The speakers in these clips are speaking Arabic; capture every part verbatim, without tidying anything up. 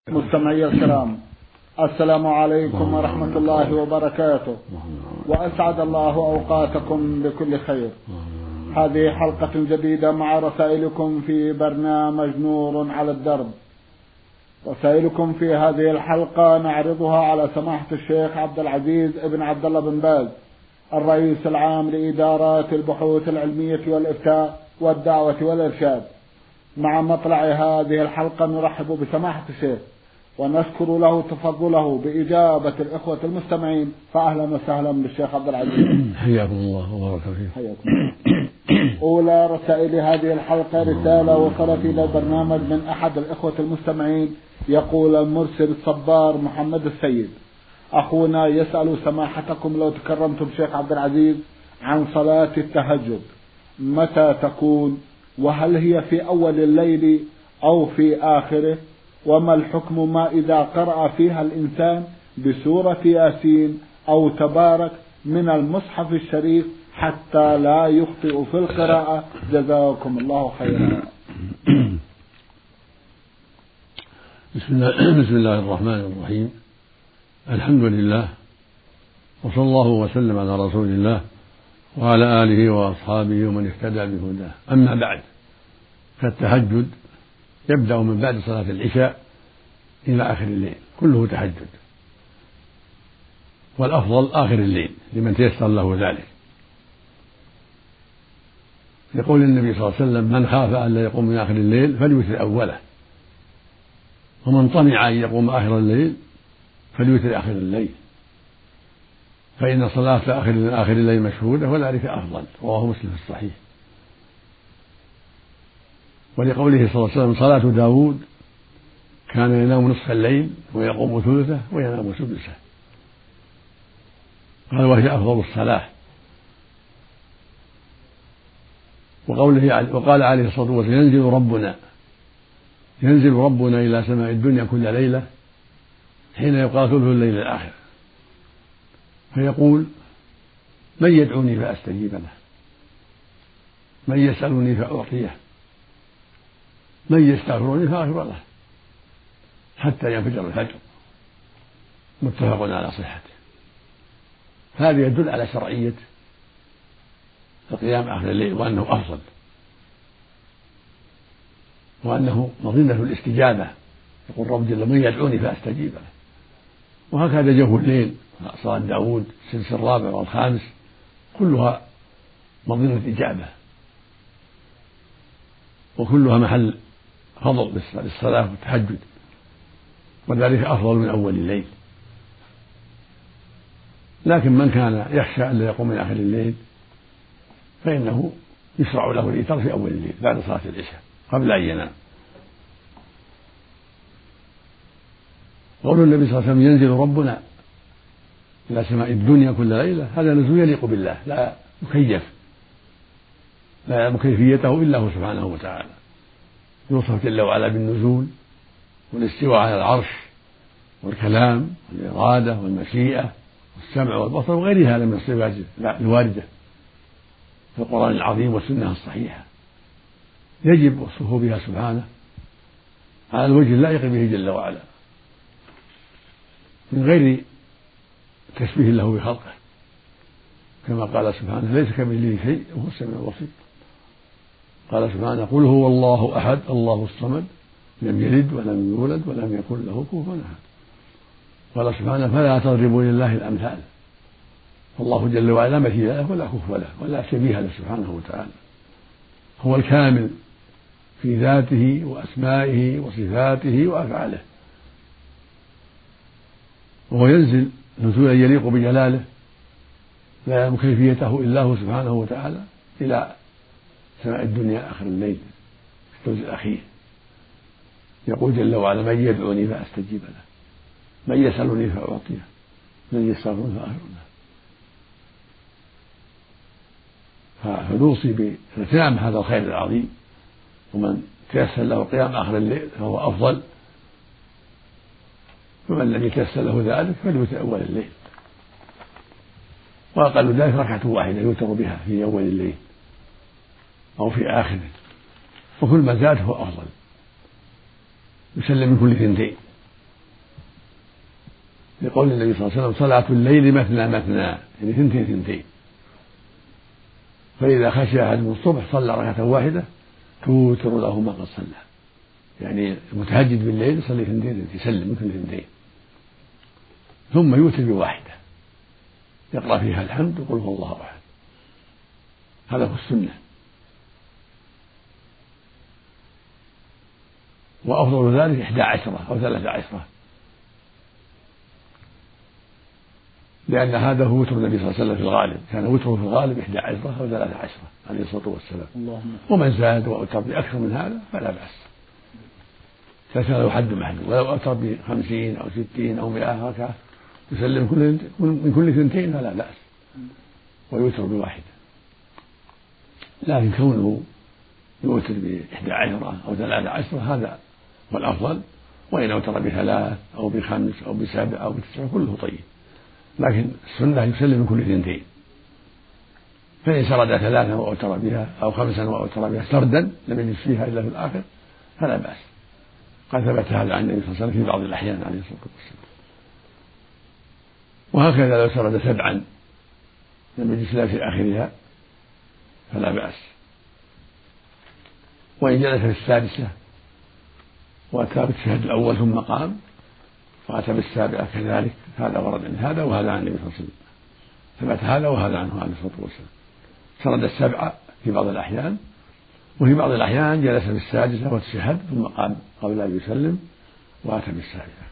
مستمعي الكرام، السلام عليكم ورحمة الله وبركاته، وأسعد الله أوقاتكم بكل خير. هذه حلقة جديدة مع رسائلكم في برنامج نور على الدرب. رسائلكم في هذه الحلقة نعرضها على سماحة الشيخ عبد العزيز ابن عبد الله بن باز، الرئيس العام لإدارات البحوث العلمية والإفتاء والدعوة والإرشاد. مع مطلع هذه الحلقة نرحب بسماحة الشيخ ونشكر له تفضله بإجابة الإخوة المستمعين، فأهلا وسهلا بالشيخ عبد العزيز. حياكم الله وبارك فيك. حياكم. أولى رسائل هذه الحلقة رسالة وصلت إلى البرنامج من أحد الإخوة المستمعين، يقول المرسل الصبار محمد السيد: أخونا يسأل سماحتكم لو تكرمتم شيخ عبد العزيز عن صلاة التهجد، متى تكون؟ وهل هي في أول الليل أو في آخره؟ وما الحكم ما إذا قرأ فيها الإنسان بسورة ياسين أو تبارك من المصحف الشريف حتى لا يخطئ في القراءة؟ جزاكم الله خيرا. بسم الله, بسم الله الرحمن الرحيم. الحمد لله، وصلى الله وسلم على رسول الله وعلى آله وأصحابه ومن اهتدى بهداه. أما بعد، فالتهجد يبدأ من بعد صلاة العشاء إلى آخر الليل، كله تهجد، والأفضل آخر الليل لمن تيسر له ذلك. يقول النبي صلى الله عليه وسلم: من خاف أن لا يقوم من آخر الليل فليوتر أوله، ومن طمع أن يقوم آخر الليل فليوتر آخر الليل، فإن صلاة آخر آخر الليل مشهودة وذلك أفضل. رواه مسلم في الصحيح. ولقوله صلى الله عليه وسلم: صلاة داود كان ينام نصف الليل ويقوم ثلثه وينام سدسه. قال: وهي أفضل الصلاة. وقوله وقال عليه الصلاة والسلام: ينزل ربنا ينزل ربنا إلى سماء الدنيا كل ليلة حين يقال ثلث الليل الآخر، فيقول: من يدعوني فأستجيب له، من يسألني فأعطيه، من يستغفرني فأغفر له، حتى ينفجر الفجر. متفق على صحته. هذا يدل على شرعية القيام آخر الليل، وأنه أفضل، وأنه مظنة الاستجابة. يقول رب جل: من يدعوني فأستجيب له. وهكذا جوف الليل، صلاة داود السدس الرابع والخامس، كلها مظنة إجابة، وكلها محل فضل للصلاة والتهجد، وذلك أفضل من أول الليل. لكن من كان يخشى أن لا يقوم من آخر الليل فإنه يشرع له الإيتار في أول الليل بعد صلاة العشاء قبل أن ينام. قول النبي صلى الله عليه وسلم: ينزل ربنا إلى سماء الدنيا كل ليلة، هذا نزول يليق بالله، لا يكيف، لا يعلم كيفيته إلا هو سبحانه وتعالى. يوصف جل وعلا بالنزول والاستواء على العرش والكلام والإرادة والمشيئة والسمع والبصر وغيرها من الصفات الواردة في القرآن العظيم والسنة الصحيحة، يجب وصفه بها سبحانه على الوجه اللائق به جل وعلا، من غير تشبيه له بخلقه، كما قال سبحانه: ليس كمثله شيء وهو السميع البصير. قال سبحانه: قل هو الله أحد الله الصمد لم يلد ولم يولد ولم يكن له كفوا أحد. قال سبحانه: فلا تضربوا لله الأمثال. فالله جل وعلا لا مثيل له ولا كفوا له ولا شبيه له سبحانه وتعالى، هو الكامل في ذاته وأسمائه وصفاته وأفعاله، وهو ينزل نزولا يليق بجلاله، لا يعلم كيفيته إلا هو سبحانه وتعالى، إلى سماء الدنيا آخر الليل في الثلث الأخير. يقول جل وعلا: من يدعوني فأستجيب له، من يسألني فأعطيه، من يستغفرني فأغفر له. فنوصي باغتنام هذا الخير العظيم، ومن تيسر له القيام آخر الليل فهو أفضل، ومن لم يتيسر له ذلك فليوتر أول الليل، وأقل ذلك ركعة واحدة يوتر بها في أول الليل أو في آخره، وكل ما زاد هو أفضل. يسلم من كل ثنتين لقول النبي صلى الله عليه وسلم صلاة الليل مثنى مثنى، يعني ثنتين ثنتين، فإذا خشي أحدهم الصبح صلى ركعة واحدة توتر له ما قد صلى، يعني المتهجد بالليل يصلي ثنتين يسلم من كل ثنتين، ثم يوتر بواحدة يقرأ فيها الحمد وقل هو الله أحد. هذا هو السنة. وأفضل ذلك إحدى عشرة أو ثلاثة عشرة، لأن هذا هو وتر النبي صلى الله عليه وسلم في الغالب، كان وتره في الغالب إحدى عشرة أو ثلاثة عشرة عليه الصلاة والسلام. ومن زاد وأوتر بأكثر من هذا فلا بأس، ليس له حد محدود، ولو أوتر بخمسين أو ستين أو مئة ركعة يسلم من كل ثنتين فلا بأس، ويوتر بواحدة. لكن كونه يوتر بإحدى عشرة أو ثلاثة عشرة هذا هو الأفضل، وإن أوتر بثلاث أو بخمس أو بسبع أو بتسع كله طيب، لكن السنة يسلم من كل ثنتين. فإن سرد ثلاثة وأوتر بها أو خمسا وأوتر بها سردا لم يجلس فيها إلا في الآخر فلا بأس، قد ثبت هذا عن النبي صلى الله عليه وسلم في بعض الأحيان عليه الصلاة والسلام. وهكذا لو سرد سبعا لم يجلس لا في آخرها فلا بأس. وإن جلس في السادسة وأتى بالتشهد الأول ثم قام وأتى بالسابعة كذلك، هذا ورد عن هذا وهذا عن النبي صلى الله عليه وسلم، ثبت هذا وهذا عنه عليه الصلاة والسلام. سرد السبعة في بعض الأحيان، وفي بعض الأحيان جلس في السادسة وتشهد ثم قام قبل أن يسلم وأتى بالسابعة.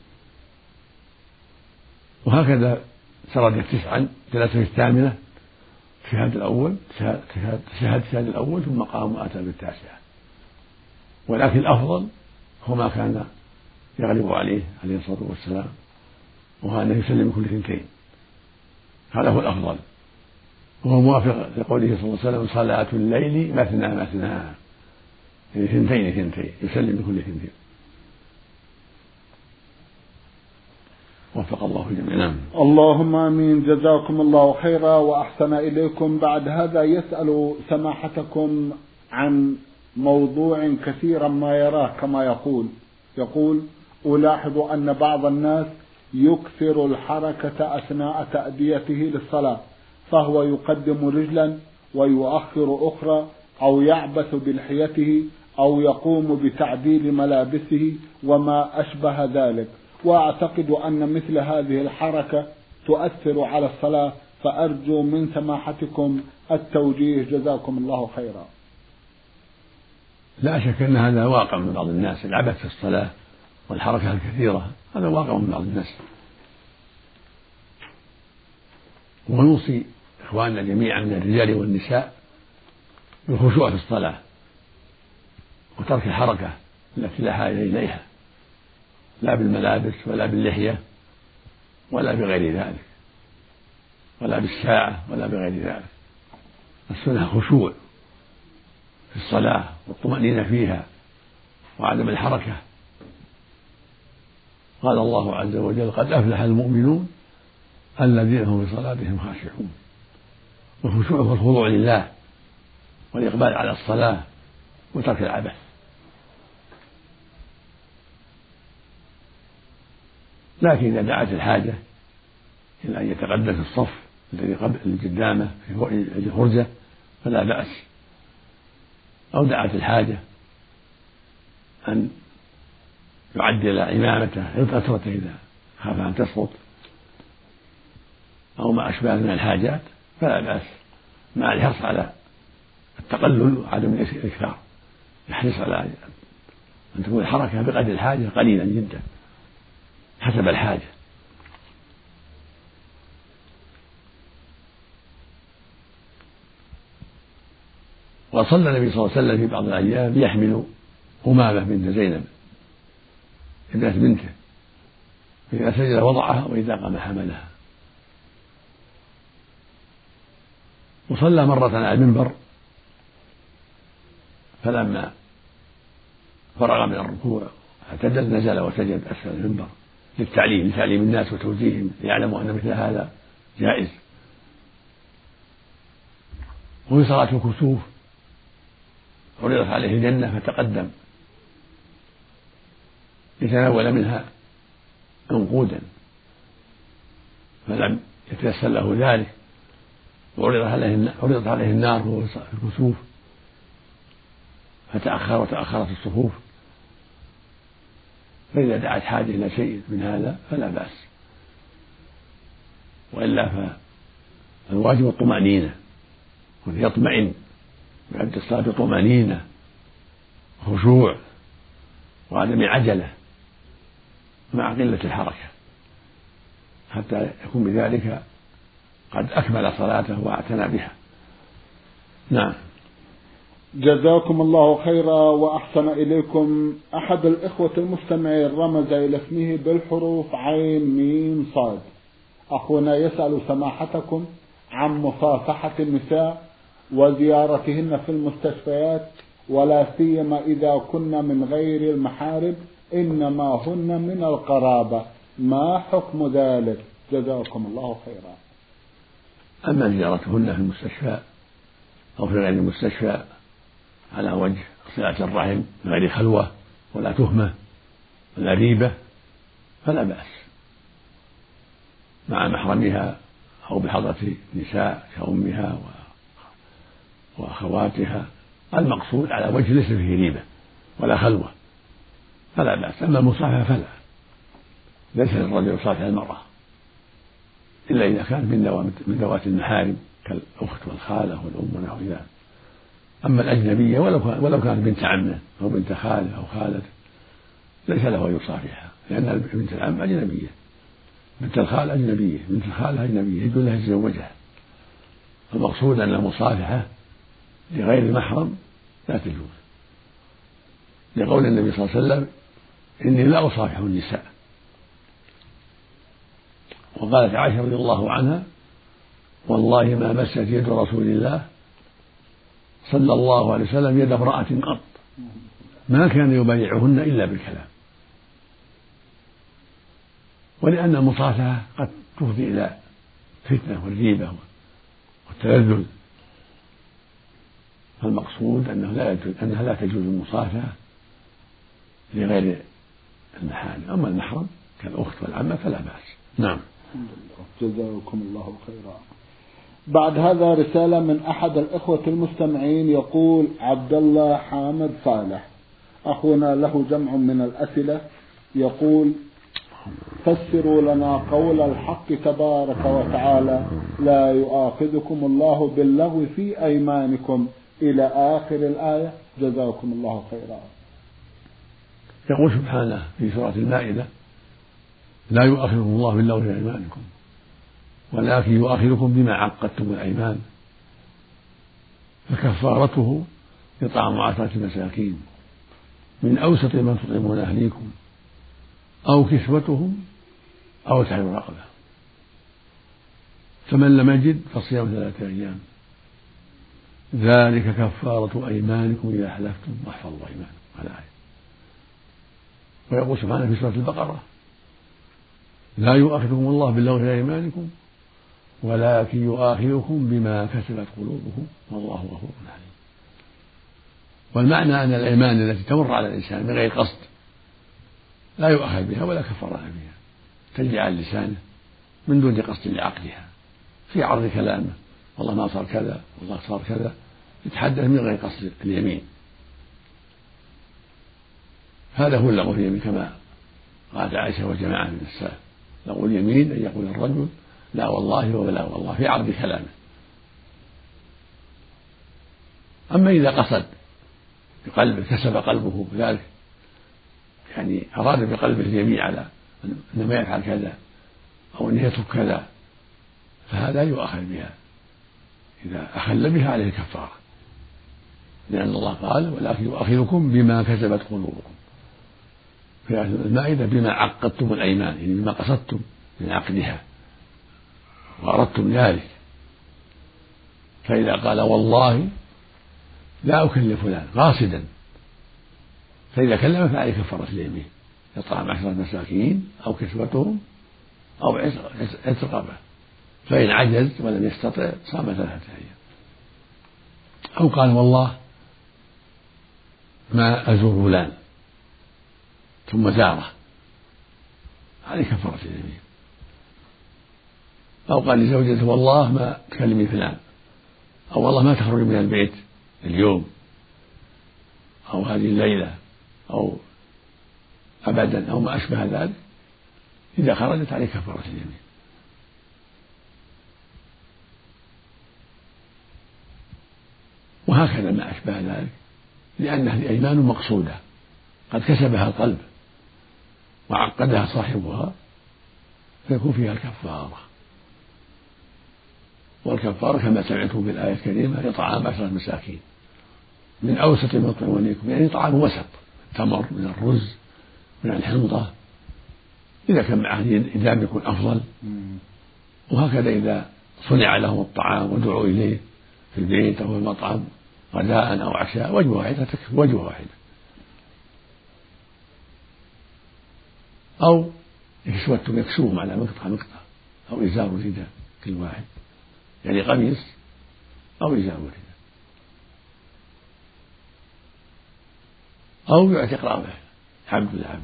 وهكذا سرد تسعا جلس في الثامنة تشهد الأول تشهد تشهد الأول ثم قام وأتى بالتاسعة. ولكن الأفضل هو ما كان يغلب عليه عليه الصلاة والسلام، وهو أنه يسلم من كل ثنتين، هذا هو الأفضل، وهو موافق لقوله صلى الله عليه وسلم صلاة الليل مثنى مثنى، يعني ثنتين ثنتين يسلم من كل ثنتين. وفق الله جميعا. اللهم آمين. جزاكم الله خيرا وأحسن إليكم. بعد هذا يسأل سماحتكم عن موضوع كثيرا ما يراه كما يقول يقول ألاحظ أن بعض الناس يكثر الحركة أثناء تأديته للصلاة، فهو يقدم رجلا ويؤخر أخرى، أو يعبث بلحيته، أو يقوم بتعديل ملابسه وما أشبه ذلك، وأعتقد أن مثل هذه الحركة تؤثر على الصلاة، فأرجو من سماحتكم التوجيه جزاكم الله خيرا. لا شك أن هذا واقع من بعض الناس، العبث في الصلاة والحركة الكثيرة هذا واقع من بعض الناس. ونوصي إخواننا جميعا من الرجال والنساء بالخشوع في الصلاة وترك الحركة التي لا حاجة إليها، لا بالملابس ولا باللحية ولا بغير ذلك، ولا بالساعة ولا بغير ذلك. السنة خشوع في الصلاة والطمأنينة فيها وعدم الحركة. قال الله عز وجل قد أفلح المؤمنون الذين هم في صلاتهم خاشعون. والخشوع هو الخضوع لله والإقبال على الصلاة وترك العبث. لكن إذا دعت الحاجة إلى أن يتقدم في الصف الذي قبل قدامه في الفرجة فلا بأس، أو دعت الحاجة أن يعدل عمامته أثرته إذا خاف أن تسقط أو ما أشبه من الحاجات فلا بأس، مع الحرص على التقلل وعدم الإكثار، يحرص على أن تكون الحركة بقدر الحاجة قليلا جدا حسب الحاجة. وصلى النبي صلى الله عليه وسلم في بعض الأيام يحمل أمامة بنت زينب ابنة بنته، فإذا سجد وضعها وإذا قام حملها. وصلى مرة على المنبر فلما فرغ من الركوع اعتدل نزل وسجد أسفل المنبر للتعليم لتعليم الناس وتوجيههم ليعلموا أن مثل هذا جائز. وفي صلاة الكسوف عرضت عليه الجنة فتقدم ليتناول منها عنقودا فلم يتيسر له ذلك وعرضت عليه عرضت عليه النار وهو في الكسوف فتأخر وتأخرت الصفوف، فإذا دعت حاجة إلى شيء من هذا فلا بأس، وإلا فالواجب الطمأنينة، وأن يطمئن ويبدأ الصلاة بطمأنينة وخشوع وعدم عجلة مع قلة الحركة، حتى يكون بذلك قد أكمل صلاته واعتنى بها. نعم. جزاكم الله خيرا وأحسن إليكم. أحد الإخوة المستمعين رمز إلى اسمه بالحروف عين ميم صاد. أخونا يسأل سماحتكم عن مصافحة النساء وزيارتهن في المستشفيات، ولا سيما إذا كن من غير المحارم إنما هن من القرابة، ما حكم ذلك؟ جزاكم الله خيرا. أما زيارتهن في المستشفى أو في غير المستشفى على وجه صلة الرحم من غير خلوة ولا تهمة ولا ريبة فلا بأس مع محرمها أو بحضرة نساء كأمها وأخواتها، المقصود على وجه ليس فيه ريبة ولا خلوة فلا بأس. أما المصافحة فلا، ليس للرجل يصافح المرأة إلا إذا كان من ذوات المحارم كالأخت والخالة والأم ونحو ذلك. أما الأجنبية ولو كانت بنت عمه أو بنت خاله أو خالته ليس له أن يصافحها، لأن بنت العم أجنبية، بنت الخال أجنبية، بنت الخالة أجنبية يجوز لها يتزوجها. المقصود أن المصافحة لغير المحرم لا تجوز، لقول النبي صلى الله عليه وسلم إني لا أصافح النساء. وقالت عائشة رضي الله عنها والله ما مست يد رسول الله صلى الله عليه وسلم يد امرأة قط ما كان يبايعهن إلا بالكلام، ولأن المصافحة قد تفضي إلى فتنة والريبة والتلذذ، فالمقصود أنه لا يجوز أنها لا تجوز المصافحة لغير المحارم. أما المحرم كالأخت والعمة فلا بأس. نعم. جزاكم الله خيرا. بعد هذا رسالة من أحد الإخوة المستمعين يقول عبد الله حامد صالح، أخونا له جمع من الأسئلة، يقول فسروا لنا قول الحق تبارك وتعالى لا يؤاخذكم الله باللغو في أيمانكم إلى آخر الآية، جزاكم الله خيرا. يقول سبحانه في سورة المائدة لا يؤاخذكم الله باللغو في أيمانكم ولكن يؤاخذكم بما عقدتم الأيمان، فكفارته إطعام عشرة مساكين من أوسط ما تطعمون أهليكم أو كسوتهم أو تحرير رقبة، فمن لم يجد فصيام ثلاثة أيام ذلك كفارة أيمانكم إذا حلفتم واحفظوا أيمانكم على آية. ويقول سبحانه في سورة البقرة لا يؤاخذكم الله باللغو في أيمانكم ولكن يؤاخذكم بما كسبت قلوبكم والله غفور حليم. والمعنى أن الأيمان التي تمر على الإنسان من غير قصد لا يؤاخذ بها ولا كفارة بها، تجري على لسانه من دون قصد لعقدها في عرض كلامه والله ما صار كذا والله صار كذا، يتحدث من غير قصد اليمين، هذا هو اللغو في اليمين كما قالت عائشة وجماعة من السلف. لغو اليمين أن يقول الرجل لا والله ولا والله في عرض كلامه. أما إذا قصد بقلبه كسب قلبه ذلك، يعني أراد بقلبه اليمين على أنه ما يفعل كذا أو أنه يترك كذا فهذا يؤاخذ بها، إذا أخل بها عليه كفارة، لأن الله قال ولكن يؤاخذكم بما كسبت قلوبكم في المائدة بما عقدتم الأيمان، يعني بما قصدتم من عقدها وأردتم ذلك. فإذا قال والله لا أكلم فلان قاصدا فإذا كلم فعليه كفارة اليمين يطعم عشرة مساكين أو كسوتهم أو عتق رقبة، فإن عجز ولم يستطع صام ثلاثة أيام. أو قال والله ما أزور فلان ثم زاره عليه كفارة اليمين. أو قال لزوجته والله ما تكلمي فلان، أو والله ما تخرجي من البيت اليوم أو هذه الليلة أو أبدا أو ما أشبه ذلك، إذا خرجت عليه كفارة اليمين. وهكذا ما أشبه ذلك، لأنها الأيمان مقصودة قد كسبها القلب وعقدها صاحبها، فيكون فيها الكفارة. والكفارة كما سمعتم في الآية الكريمة إطعام عشرة مساكين من أوسط ما تطعمونكم، يعني طعام وسط، التمر من الرز من الحنطة، إذا كان معه إدام يكون أفضل. وهكذا إذا صنع لهم الطعام ودعوا إليه في البيت أو في المطعم غداء أو عشاء، وجبة واحدة تكفي، وجبة واحدة. أو يكسوتم يكسوهم على مقطع مقطع أو إزار رداء كل واحد، يعني قميص أو إزار رداء، أو يعتق رابع عبد العبد.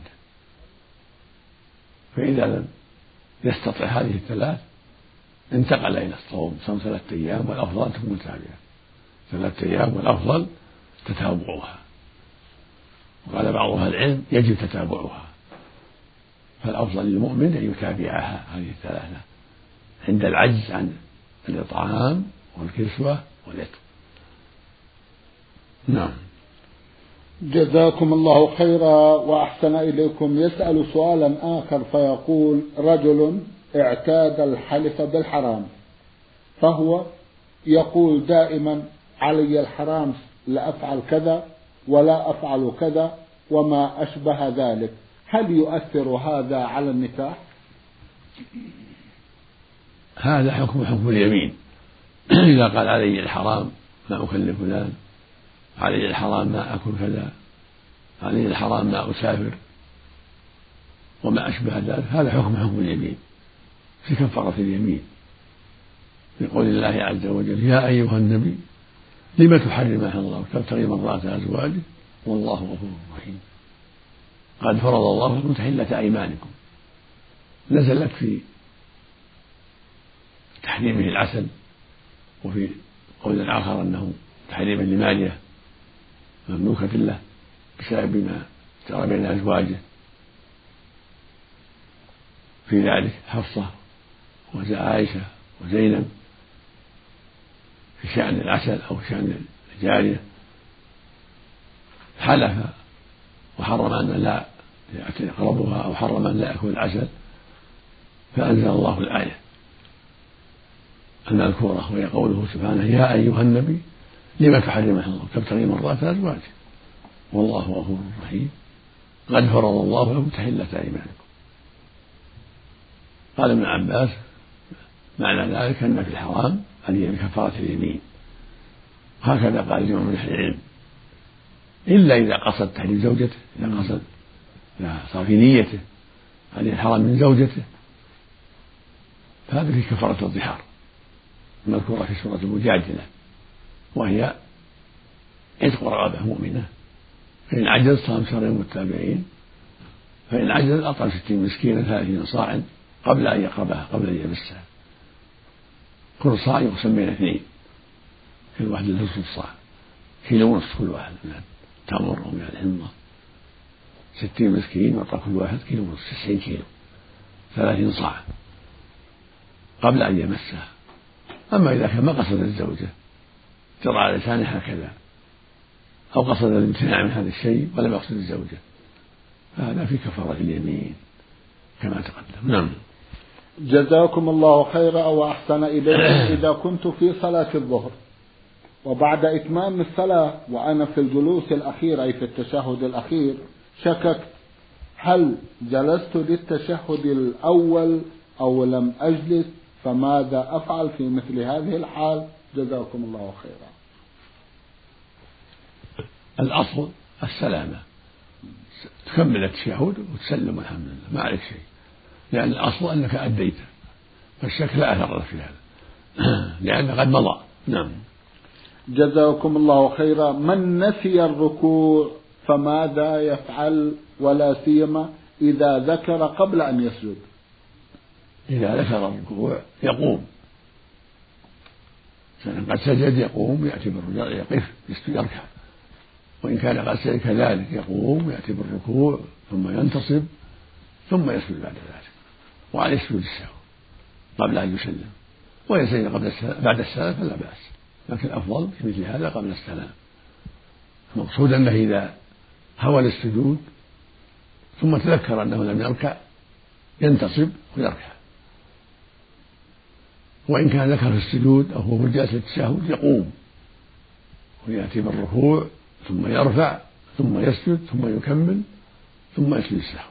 فإذا لم يستطع هذه الثلاث انتقل إلى الصوم، صوم ثلاثة أيام، والأفضل تكون متابعة ثلاثة أيام، والأفضل تتابعها. وقال بعض أهل العلم يجب تتابعها، فالأفضل للمؤمن أن يتابعها هذه الثلاثة عند العجز عن الإطعام والكسوة والعتق. نعم. جزاكم الله خيرا وأحسن إليكم. يسأل سؤالا آخر فيقول: رجل اعتاد الحلف بالحرام، فهو يقول دائما علي الحرام لا أفعل كذا ولا أفعل كذا وما أشبه ذلك، هل يؤثر هذا على النكاح؟ هذا حكم حكم اليمين. إذا قال علي الحرام ما أكلم فلان، علي الحرام ما أكل كذا، علي الحرام ما أسافر وما أشبه ذلك، هذا حكم حكم اليمين في كفارة اليمين، بقول الله عز وجل: يا أيها النبي لم تحرم ما أحل الله تبتغي مرضات أزواجه والله غفور رحيم، قد فرض الله لكم تحلة أيمانكم. نزلت في تحريمه العسل، وفي قول آخر أنه تحريما لمالية مملوكة له بسبب ما جرى بين أزواجه، في ذلك حفصة وعائشة وزينب في شأن العسل أو شأن الجارية، حلف وحرم أن لا يقربها أو حرم أن لا يأكل العسل، فأنزل الله الآية المذكورة وهي قوله سبحانه: يا أيها النبي لم تحرم ما أحل الله تبتغي مرضات أزواجه والله غفور رحيم، قد فرض الله لكم تحلة أيمانكم. قال ابن عباس: معنى ذلك أن في الحرام أن هي بكفارة اليمين، هكذا قال جمع من أهل العلم، إلا إذا قصد تحريم زوجته، إذا قصد إذا صار في نيته أن الحرام من زوجته، فهذا في كفارة الظهار المذكورة في سورة المجادلة، وهي عتق رقبة مؤمنة، فإن عجز صام شهرين متابعين، فإن عجز أطعم ستين مسكينا ثلاثين صاعا قبل أن يقربها، قبل أن يمسها، كل صاع يقسم بين اثنين، كل واحد نصف الصاع، كيلو ونصف كل واحد من التمر أو من الحنطة، ستين مسكين يعطى كل واحد كيلو ونصف، تسعين كيلو، ثلاثين صاع قبل أن يمسها. أما إذا كان ما قصد الزوجة جرى على لسانه هكذا، أو قصد الامتناع من هذا الشيء ولم يقصد الزوجة، فهذا في كفارة اليمين كما تقدم. نعم. جزاكم الله خيرا وأحسن إليكم. إذا كنت في صلاة الظهر وبعد إتمام الصلاة وأنا في الجلوس الأخير أي في التشهد الأخير شككت هل جلست للتشهد الأول أو لم أجلس، فماذا أفعل في مثل هذه الحال؟ جزاكم الله خيرا. الأصل السلامة، تكمل التشهد وتسلم الحمد لله ما عليك شيء، لأن الأصل أنك أديت، فالشك لا أثر في هذا لأنه قد مضى. نعم. جزاكم الله خيرا. من نسي الركوع فماذا يفعل، ولا سيما إذا ذكر قبل أن يسجد؟ إذا ذكر الركوع يقوم، فإن قد سجد يقوم يأتي بالرجوع يقف يركع، وإن كان قد سجد كذلك يقوم يأتي بالركوع ثم ينتصب ثم يسجد بعد ذلك، وعليه سجود السهو قبل أن يسلم، وإن سجد قبل السلام بعد السلام فلا بأس، لكن الأفضل في مثل هذا قبل السلام. المقصود أنه إذا هوى السجود ثم تذكر أنه لم يركع ينتصب ويركع، وإن كان ذكر في السجود أو هو في جلسة التشهد يقوم ويأتي بالركوع ثم يرفع ثم يسجد ثم يكمل ثم يسجد السهو.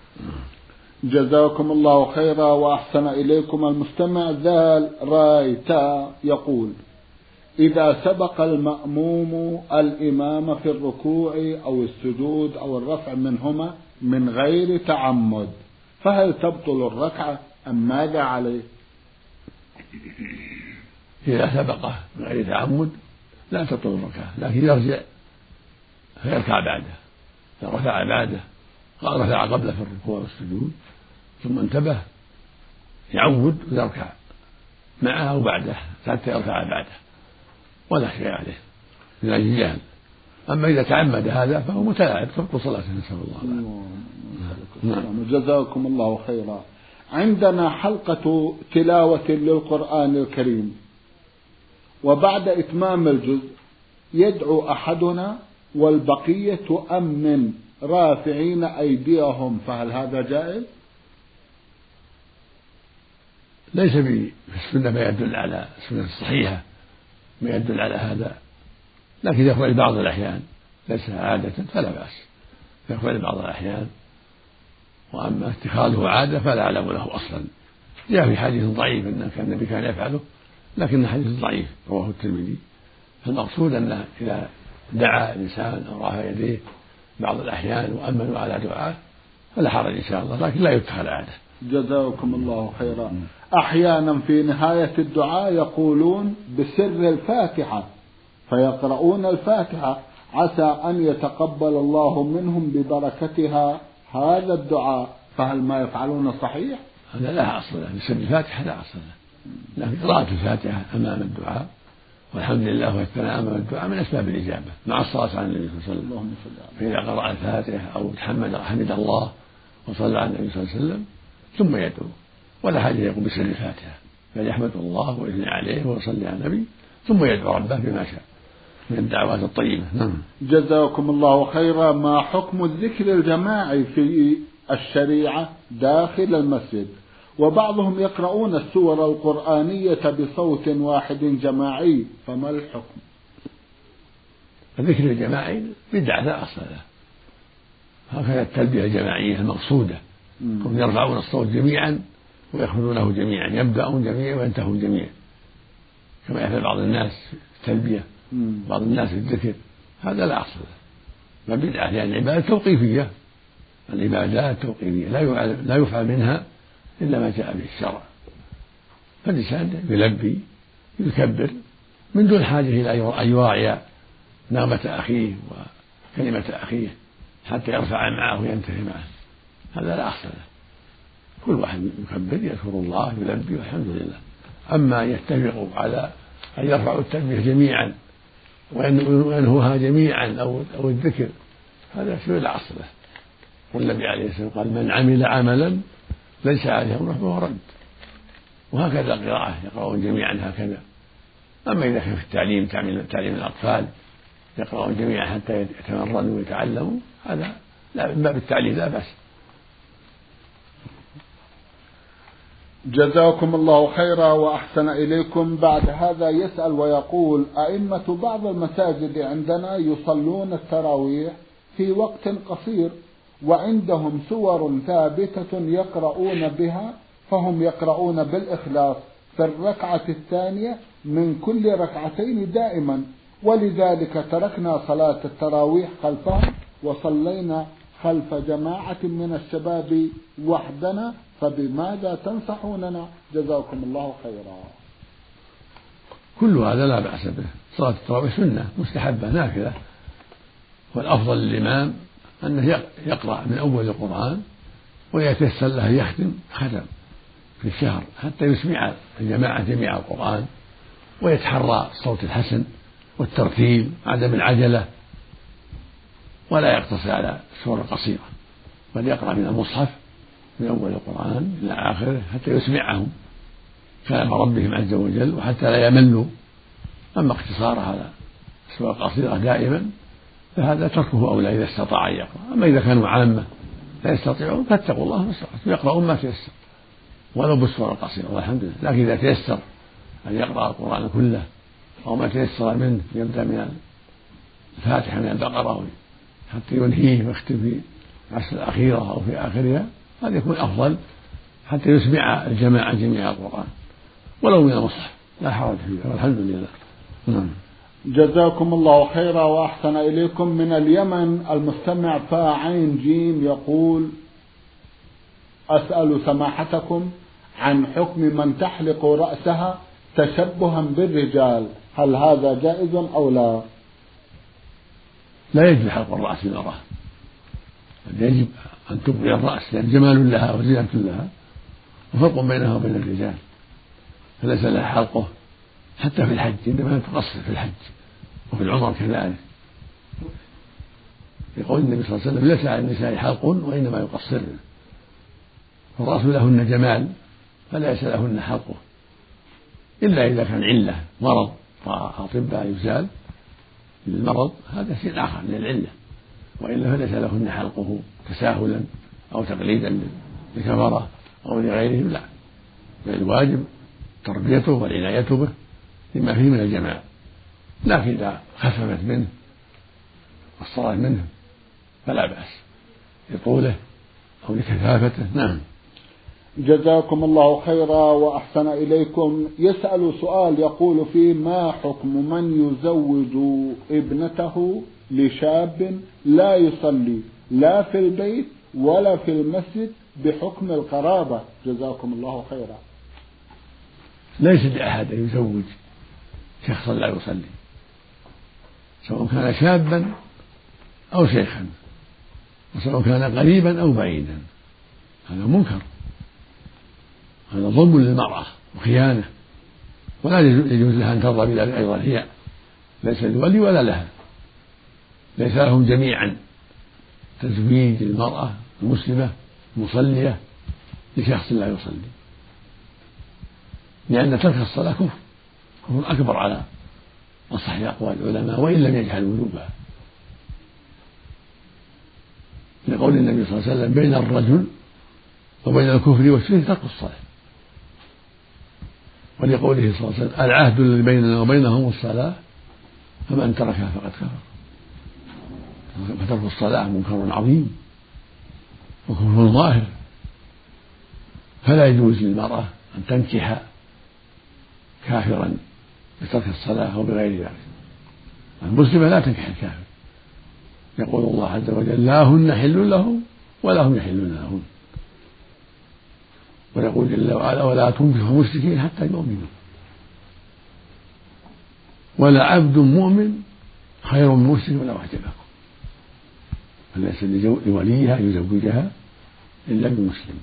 جزاكم الله خيرا وأحسن إليكم. المستمع ذال رايتا يقول: إذا سبق المأموم الإمام في الركوع أو السجود أو الرفع منهما من غير تعمد فهل تبطل الركعة أم ماذا عليه؟ إذا سبقه من غير تعمد لا تبطل الركعة، لكن يرجع فيركع بعده، إذا رفع بعده قال رفع قبله في الركوع والسجود ثم انتبه يعود ويركع معه أو بعده حتى يرفع بعده ولا شيء عليه من أجل جهل. أما إذا تعمد هذا فهو متلاعب تبطل صلاته، نسأل الله العافية. جزاكم الله خيرا. عندنا حلقة تلاوة للقرآن الكريم، وبعد إتمام الجزء يدعو أحدنا والبقية تؤمن رافعين أيديهم، فهل هذا جائز؟ ليس في السنة ما يدل على السنة الصحيحة ما يدل على هذا، لكن يفعل بعض الأحيان ليس عادة فلا بأس، يفعل بعض الأحيان، وأما اتخاذه عادة فلا أعلم له أصلا. جاء في حديث ضعيف أن النبي كان يفعله، لكن حديث ضعيف رواه الترمذي. فالمقصود أنه إذا دعا الإنسان أو رفع يديه بعض الأحيان وأمنوا على دعاءه فلا حرج إن شاء الله، لكن لا يتخذ عادة. جزاكم الله خيرا. أحيانا في نهاية الدعاء يقولون بسر الفاتحة فيقرؤون الفاتحة عسى أن يتقبل الله منهم ببركتها هذا الدعاء، فهل ما يفعلون صحيح؟ هذا لا أصل له، بسر الفاتحة لا أصل له، لكن قراءة الفاتحة أمام الدعاء والحمد لله والثناء أمام الدعاء من أسباب الإجابة مع الصلاة على النبي صلى الله عليه وسلم. فإذا قرأ الفاتحة أو تحمد حمد الله وصلى على النبي صلى الله عليه وسلم ثم يدعو، ولا حاجة يقول بسر الفاتحة، بل يحمد الله ويثني عليه ويصلي على النبي ثم يدعو ربه بما شاء من الدعوات الطيبة. نعم. جزاكم الله خيرا. ما حكم الذكر الجماعي في الشريعة داخل المسجد؟ وبعضهم يقرؤون السور القرآنية بصوت واحد جماعي، فما الحكم؟ الذكر الجماعي بدعة لا أصل له، هكذا التلبية الجماعية المقصودة هم يرفعون الصوت جميعا ويخفضونه جميعا، يبدأون جميعا وينتهون جميعا كما يفعل بعض الناس في التلبية بعض الناس في الذكر، هذا لا أصل له، بل بدعة، لأن العبادة توقيفية، العبادات توقيفية لا يفعل منها إلا ما جاء به الشرع، فالإنسان يلبي يكبر من دون حاجة إلى أن يراعي نغمة أخيه وكلمة أخيه حتى يرفع معه وينتهي معه، هذا لا أصل له. كل واحد يكبر يذكر الله يلبي والحمد لله. أما يتفقوا على أن يرفعوا التلبية جميعا وينهوها جميعا أو أو الذكر، هذا شيء لا أصل له. والنبي عليه الصلاة والسلام قال: من عمل عملا ليس عليه أمره فهو رد. وهكذا القراءة يقرؤون جميعا هكذا. أما إذا كان في التعليم تعليم الأطفال يقرؤون جميعا حتى يتمرنوا ويتعلموا، هذا لا، من باب التعليم لا بأس. جزاكم الله خيرا وأحسن إليكم. بعد هذا يسأل ويقول: أئمة بعض المساجد عندنا يصلون التراويح في وقت قصير وعندهم سور ثابتة يقرؤون بها، فهم يقرؤون بالإخلاص في الركعة الثانية من كل ركعتين دائما، ولذلك تركنا صلاة التراويح خلفهم وصلينا خلف جماعة من الشباب وحدنا، فبماذا تنصحوننا؟ جزاكم الله خيرا. كل هذا لا بأس به، صلاة التراويح سنة مستحبة نافلة، والأفضل للإمام أنه يقرأ من أول القرآن ويتيسر له يختم ختم، في الشهر حتى يسمع الجماعة جميع القرآن، ويتحرى الصوت الحسن والترتيل عدم العجلة، ولا يقتصر على السور القصيرة، بل يقرأ من المصحف من أول القرآن إلى آخره حتى يسمعهم كلام ربهم عز وجل وحتى لا يملوا. أما اقتصاره على السور القصيرة دائما فهذا تركه أولى إذا استطاع أن يقرأ. أما إذا كانوا عامة لا يستطيعون فاتقوا الله ما استطعتم، يقرؤون ما تيسر ولو بالسور القصيرة والحمد لله. لكن إذا تيسر أن يقرأ القرآن كله أو ما تيسر منه يبدأ من الفاتحة من البقرة حتى ينهيه ويختم في العشر الأخيرة أو في آخرها، هذا يكون أفضل حتى يسمع الجماعة جميع القرآن ولو من المصحف، لا حرج فيه والحمد لله. نعم. جزاكم الله خيرا وأحسن إليكم. من اليمن المستمع فاعين جيم يقول: أسأل سماحتكم عن حكم من تحلق رأسها تشبها بالرجال، هل هذا جائز أو لا؟ لا يجب حلق الرأس للمرأة، يجب أن تبقي الرأس لأن جمال لها وزينة لها، وفرق بينها وبين الرجال، فليس لها حلقه حتى في الحج، إنما تقصر في الحج وفي العمر كذلك. يقول النبي صلى الله عليه وسلم: ليس على النساء حلق وإنما يقصرن، فالرأس لهن جمال فليس لهن حلقه، إلا إذا كان علة مرض فأطباء يزال للمرض هذا شيء آخر للعلة، وإلا فليس لهن حلقه تساهلا أو تقليدا لكفرة أو لغيرهم، لا، بل الواجب تربيته والعناية به لما فيه من الجمال، لكن إذا خففت منه وصرت منه فلا بأس لطوله أو لكثافته. نعم. جزاكم الله خيرا وأحسن إليكم. يسأل سؤال يقول فيه: ما حكم من يزوج ابنته لشاب لا يصلي لا في البيت ولا في المسجد بحكم القرابة؟ جزاكم الله خيرا. ليس لأحد أن يزوج شخصا لا يصلي، سواء كان شابا أو شيخا، وسواء كان قريبا أو بعيدا، هذا منكر، هذا ظلم للمرأة وخيانة، ولا يجوز لها أن ترضى بذلك أيضا هي، ليس لولي ولا لها، ليس لهم جميعا تزويج المرأة المسلمة المصلية لشخص لا يصلي، لأن ترك الصلاة كفر كفر أكبر على أصح أقوال العلماء وإن لم يجعلوا وجوبها، لقول النبي صلى الله عليه وسلم: بين الرجل وبين الكفر والشرك ترك الصلاة، ولقوله صلى الله عليه وسلم: العهد الذي بيننا وبينهم الصلاة فمن تركها فقد كفر. فترك الصلاة منكر عظيم وكفر ظاهر، فلا يجوز للمرأة أن تنكح كافرا بترك الصلاة أو بغير ذلك. المسلمة لا تنكح الكافر، يقول الله عز وجل: لا هن حل لهم ولا هم يحلون لهن، ويقول جل وعلا: ولا تنكحوا المشركين حتى يؤمنوا، ولا عبد مؤمن خير من مشرك ولو أعجبكم، فليس لوليها يزوجها إلا بمسلم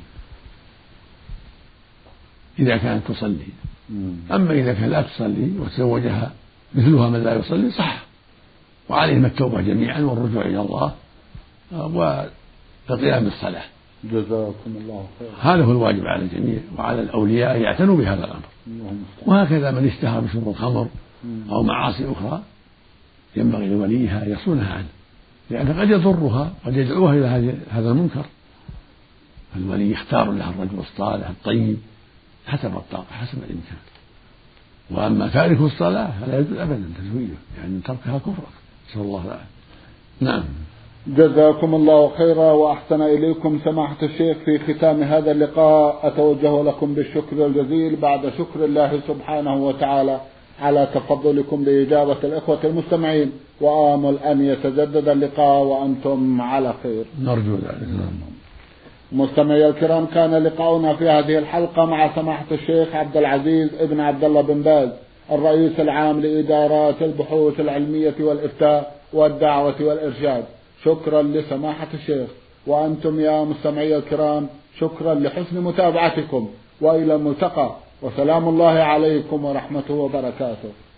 إذا كانت تصلي. أما إذا كانت لا تصلي وتزوجها مثلها من لا يصلي صح، وعليهم التوبة جميعا والرجوع إلى الله والقيام بالصلاة. جزاكم الله خيرا. هذا هو الواجب على الجميع، وعلى الأولياء يعتنوا بهذا الأمر. وهكذا من اشتهر بشرب الخمر أو معاصي أخرى ينبغي لوليها يصونها عنه، لأنه قد يضرها قد يدعوها إلى هذا المنكر، فالولي يختار لها الرجل الصالح الطيب حسب الطاقة حسب الإمكان. وأما تارك الصلاة فلا يجوز أبدا تزويجه، يعني تركها كفر، نسأل الله العافية. نعم. جزاكم الله خيرا وأحسن إليكم سماحة الشيخ. في ختام هذا اللقاء أتوجه لكم بالشكر الجزيل بعد شكر الله سبحانه وتعالى على تفضلكم بإجابة الإخوة المستمعين، وآمل أن يتجدد اللقاء وأنتم على خير، نرجو ذلك. مستمعي الكرام، كان لقاؤنا في هذه الحلقة مع سماحة الشيخ عبد العزيز ابن عبد الله بن باز الرئيس العام لإدارات البحوث العلمية والإفتاء والدعوة والإرشاد. شكرا لسماحة الشيخ. وأنتم يا مستمعي الكرام شكرا لحسن متابعتكم، وإلى الملتقى، وسلام الله عليكم ورحمته وبركاته.